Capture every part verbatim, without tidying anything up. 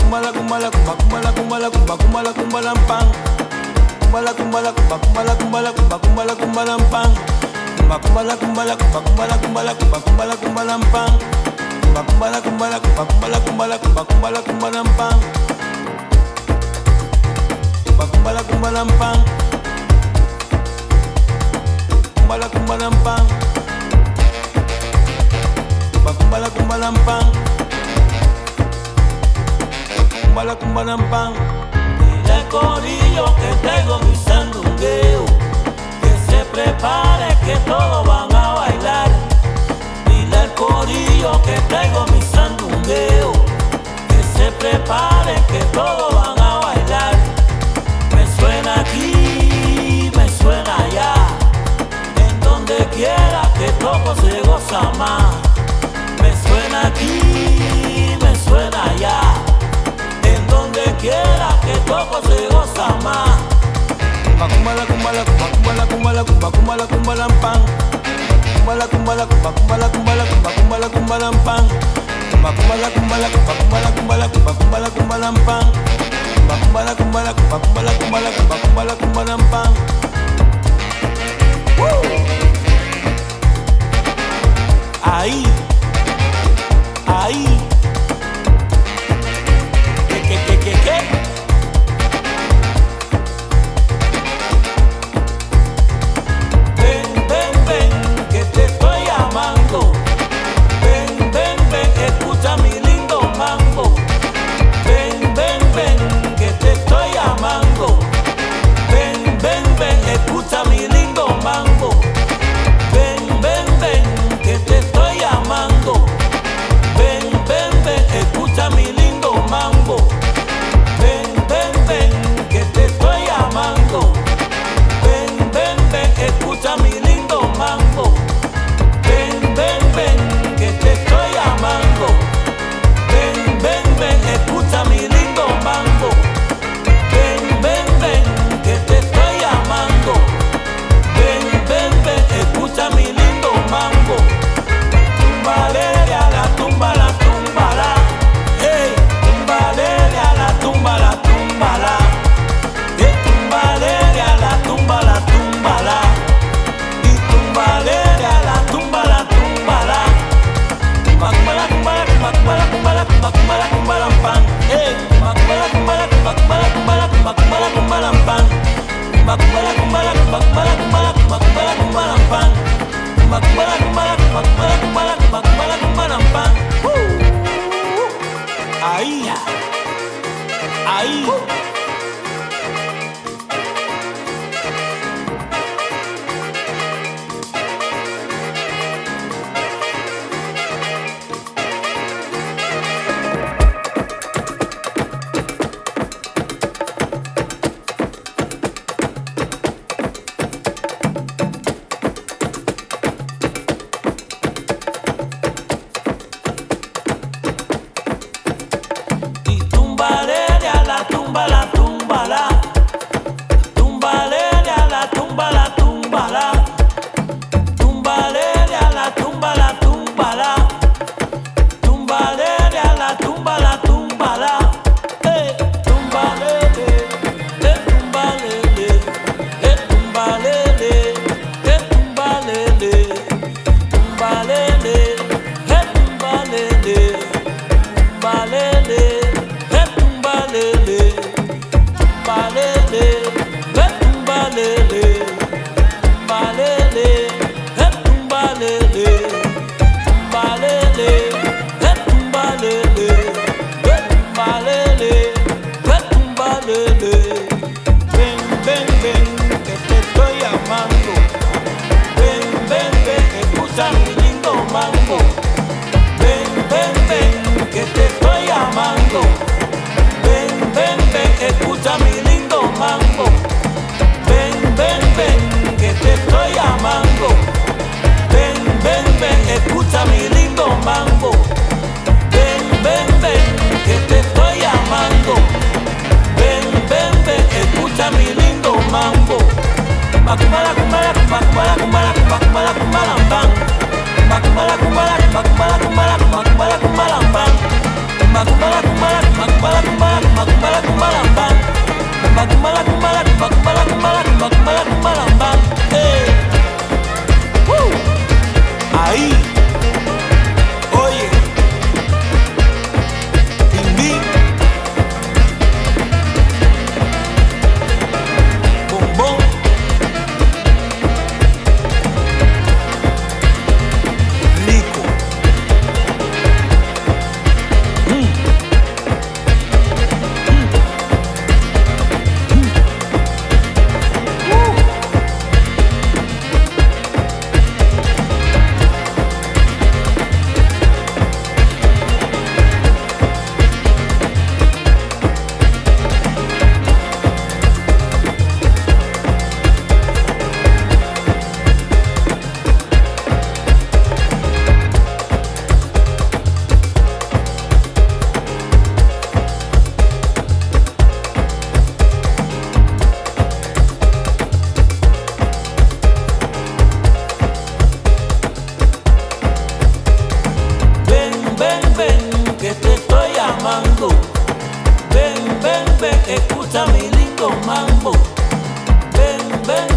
kumbala kumbala kumba kumbala kumbala kumba kumbala kumbala mpang. Kumbala kumbala kumba kumbala kumbala kumba kumbala kumbala mpang. Kumba kumbala kumbala kumba kumbala kumbala kumba kumbala kumbala mpang. Kumba kumbala kumbala kumba kumbala kumbala kumba kumbala kumbala mpang. Kumba kumbala kumbala mpang. Kumbala kumbala mpang. Kumba kumbala kumbala mpang. Kumbala kumbala mpang. Dile al corillo que traigo mi sandungueo, que se prepare que todos van a bailar. Dile al corillo que traigo mi sandungueo, que se prepare que todos van a bailar. Me suena aquí, me suena allá, en donde quiera que toco se goza más. Me suena aquí, me suena allá, en donde quiera que toco se goza más. Kumbala kumbala kumba kumbala kumbala kumba kumbala kumbala mpang. Kumbala kumbala kumba kumbala kumbala kumba kumbala kumbala mpang. Kumba kumbala kumbala kumba kumbala kumbala kumba kumbala kumbala mpang. Kumba kumbala kumbala kumba kumbala kumbala kumba kumbala kumbala mpang. Ahí, ahí. ¿Qué, qué, qué, qué, qué? Ven, ven, ven, que te estoy llamando. Ven, ven, ven, escucha mi lindo mambo. Ven, ven, ven, que te estoy llamando. Ven, ven, ven, escucha mi lindo mambo. Ven, ven, ven, que te estoy llamando. Ven, ven, ven, escucha mi lindo mambo. Ven, ven, ven, que te estoy llamando. Ven, ven, ven, escucha mi lindo mambo. Ven, ven, ven, que te estoy llamando. Ven, ven, ven, escucha mi lindo mambo. Ven, ven, ven, que te estoy llamando. Ven, ven, ven, escucha mi lindo mambo. Tumbalele a la tumba, la tumbala. Hey, tumbalele a la tumba, la tumbala. Hey, tumbalele a la tumba, la tumbala. Y tumbalele a la tumba, la tumbala. Tumba, kumbala, kumbala, kumba, kumbala, kumbala, kumba, kumbala, kumbala, pan. Hey, tumba, kumbala, kumbala, kumba, kumbala, kumbala, kumba, kumbala, kumbala, pan. Tumba, kumbala, kumbala, kumba, kumbala, kumbala, kumba, kumbala, kumbala, pan. Tumba, kumbala, kumbala, kumba, kumbala, kumbala, kumba, kumbala, kumbala, pan. Ahí, ahí. Y tumbalele a la tumba, la tumbala. Tumbalele a la tumba, la tumbala. Tumbalele a la tumba, la tumbala. Tumbalele a la tumba, la tumbala. Eh, tumbalele, eh, tumbalele, eh, tumbalele, eh, tumbalele, tumbalele, eh, tumbalele. Tumbalele, eh, tumbalele, tumbalele, eh, tumbalele, tumbalele, eh, tumbalele, tumbalele, eh, tumbalele, eh, tumbalele, eh, tumbalele. Ven, ven, ven, que te estoy llamando. Ven, ven, ven, escucha mi lindo mambo. Ven, ven, ven, que te estoy llamando. Ven, ven, ven, escucha mi lindo mambo. Ven, ven, ven, que te estoy llamando. Ven, ven, ven, escucha mi lindo mambo. Ven, ven, ven, que te estoy llamando. Ven, ven, ven, escucha mi lindo mambo. Kumbala, kumbala, kumbala, kumbala, kumbala, kumbala, kumbala, bang. Kumbala, kumbala, kumbala, kumbala, kumbala, kumbala, kumbala, bang. Kumbala, kumbala, kumbala, kumbala, kumbala.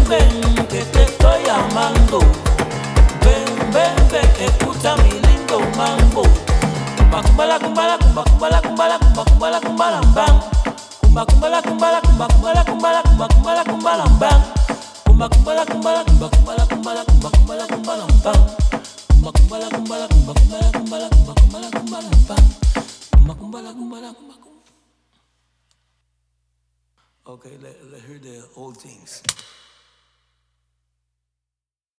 ven, ven, que te estoy amando. Ven, ven, ven, escucha mi lindo mambo. Kumba kumba la kumba la kumba kumba la kumba la kumba kumba la kumba la bang. Kumba kumba la kumba la kumba kumba la kumba la kumba kumba la kumba la bang. Kumba kumba la kumba la kumba kumba la kumba la kumba kumba la kumba la bang. Kumba kumba la kumba la kumba kumba la kumba la kumba kumba la kumba la bang. Kumba kumba la kumba la kumba kumba. Okay, let, let hear the old things.